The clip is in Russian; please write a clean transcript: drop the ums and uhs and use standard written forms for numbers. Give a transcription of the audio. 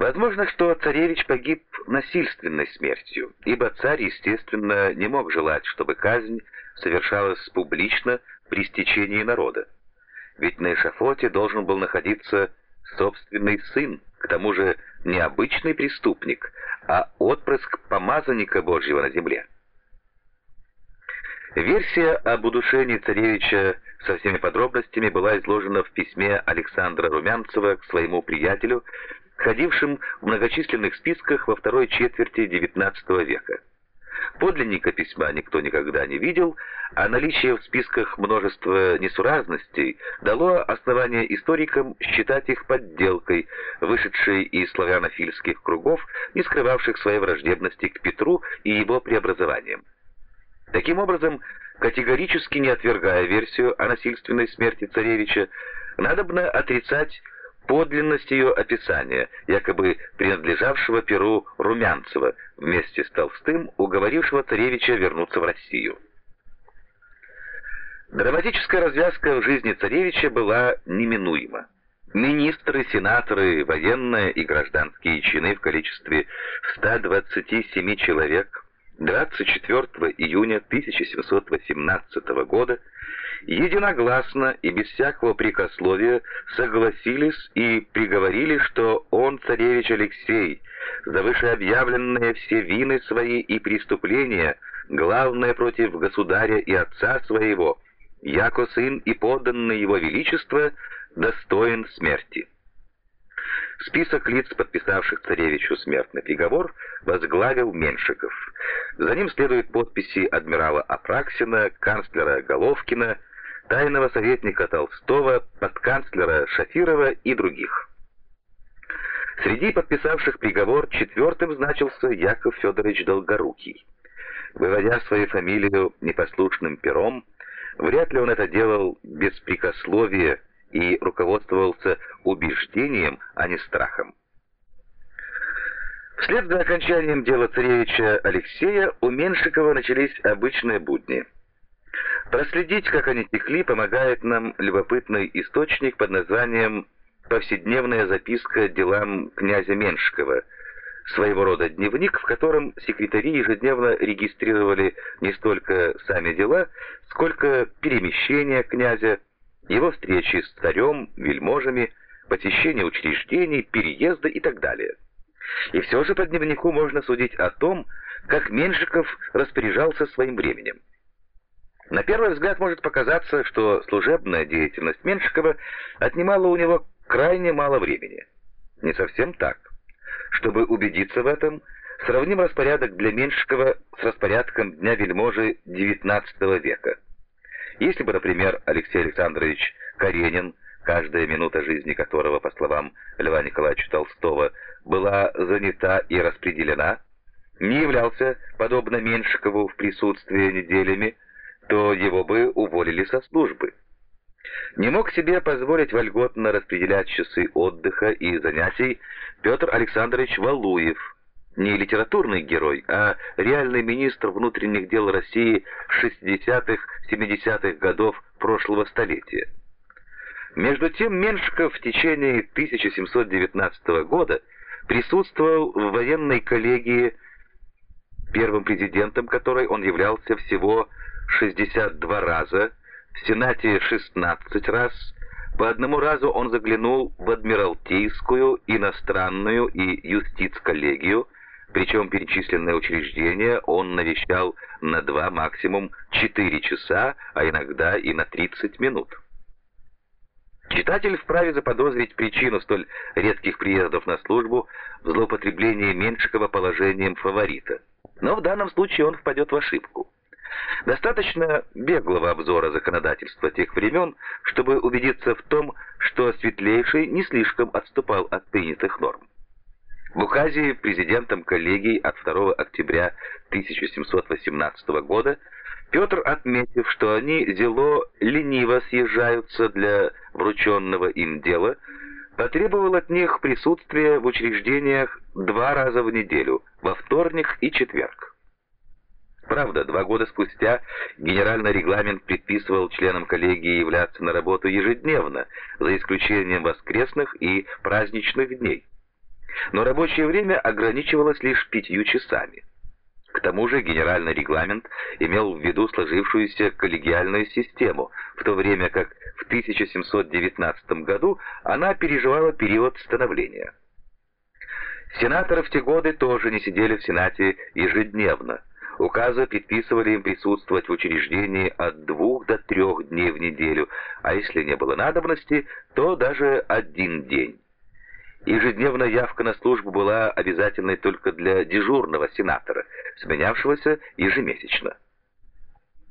Возможно, что царевич погиб насильственной смертью, ибо царь, естественно, не мог желать, чтобы казнь совершалась публично при стечении народа. Ведь на эшафоте должен был находиться собственный сын, к тому же не обычный преступник, а отпрыск помазанника Божьего на земле. Версия об удушении царевича со всеми подробностями была изложена в письме Александра Румянцева к своему приятелю, ходившим в многочисленных списках во второй четверти XIX века. Подлинника письма никто никогда не видел, а наличие в списках множества несуразностей дало основание историкам считать их подделкой, вышедшей из славянофильских кругов, не скрывавших своей враждебности к Петру и его преобразованиям. Таким образом, категорически не отвергая версию о насильственной смерти царевича, надобно отрицать подлинность ее описания, якобы принадлежавшего перу Румянцева, вместе с Толстым, уговорившего царевича вернуться в Россию. Драматическая развязка в жизни царевича была неминуема. Министры, сенаторы, военные и гражданские чины в количестве 127 человек 24 июня 1718 года единогласно и без всякого прекословия согласились и приговорили, что он, царевич Алексей, за вышеобъявленные все вины свои и преступления, главное против государя и отца своего, яко сын и подданный его величества, достоин смерти. Список лиц, подписавших царевичу смертный приговор, возглавил Меншиков. За ним следуют подписи адмирала Апраксина, канцлера Головкина, тайного советника Толстого, подканцлера Шафирова и других. Среди подписавших приговор четвертым значился Яков Федорович Долгорукий. Выводя свою фамилию непослушным пером, вряд ли он это делал без прекословия и руководствовался убеждением, а не страхом. Вслед за окончанием дела царевича Алексея у Меншикова начались обычные будни. Проследить, как они текли, помогает нам любопытный источник под названием «Повседневная записка делам князя Меншикова», своего рода дневник, в котором секретари ежедневно регистрировали не столько сами дела, сколько перемещения князя, его встречи с царем, вельможами, посещение учреждений, переезды и так далее. И все же по дневнику можно судить о том, как Меншиков распоряжался своим временем. На первый взгляд может показаться, что служебная деятельность Меншикова отнимала у него крайне мало времени. Не совсем так. Чтобы убедиться в этом, сравним распорядок для Меншикова с распорядком дня вельможи XIX века. Если бы, например, Алексей Александрович Каренин, каждая минута жизни которого, по словам Льва Николаевича Толстого, была занята и распределена, не являлся, подобно Меншикову, в присутствии неделями, то его бы уволили со службы. Не мог себе позволить вольготно распределять часы отдыха и занятий Петр Александрович Валуев, не литературный герой, а реальный министр внутренних дел России 60-70-х годов прошлого столетия. Между тем Меншиков в течение 1719 года присутствовал в военной коллегии, первым президентом которой он являлся всего 62 раза, в Сенате 16 раз, по одному разу он заглянул в Адмиралтейскую, иностранную и юстиц-коллегию, причем перечисленные учреждения он навещал на 2, максимум 4 часа, а иногда и на 30 минут. Читатель вправе заподозрить причину столь редких приездов на службу в злоупотреблении Меншикова положением фаворита. Но в данном случае он впадет в ошибку. Достаточно беглого обзора законодательства тех времен, чтобы убедиться в том, что Светлейший не слишком отступал от принятых норм. В указе президентом коллегии от 2 октября 1718 года Петр, отметив, что они зело лениво съезжаются для врученного им дела, потребовал от них присутствия в учреждениях 2 раза в неделю, во вторник и четверг. Правда, 2 года спустя генеральный регламент предписывал членам коллегии являться на работу ежедневно, за исключением воскресных и праздничных дней. но рабочее время ограничивалось лишь 5 часами. К тому же генеральный регламент имел в виду сложившуюся коллегиальную систему, в то время как в 1719 году она переживала период становления. Сенаторы в те годы тоже не сидели в Сенате ежедневно. Указы предписывали им присутствовать в учреждении от 2 до 3 дней в неделю, а если не было надобности, то даже 1 день. Ежедневная явка на службу была обязательной только для дежурного сенатора, сменявшегося ежемесячно.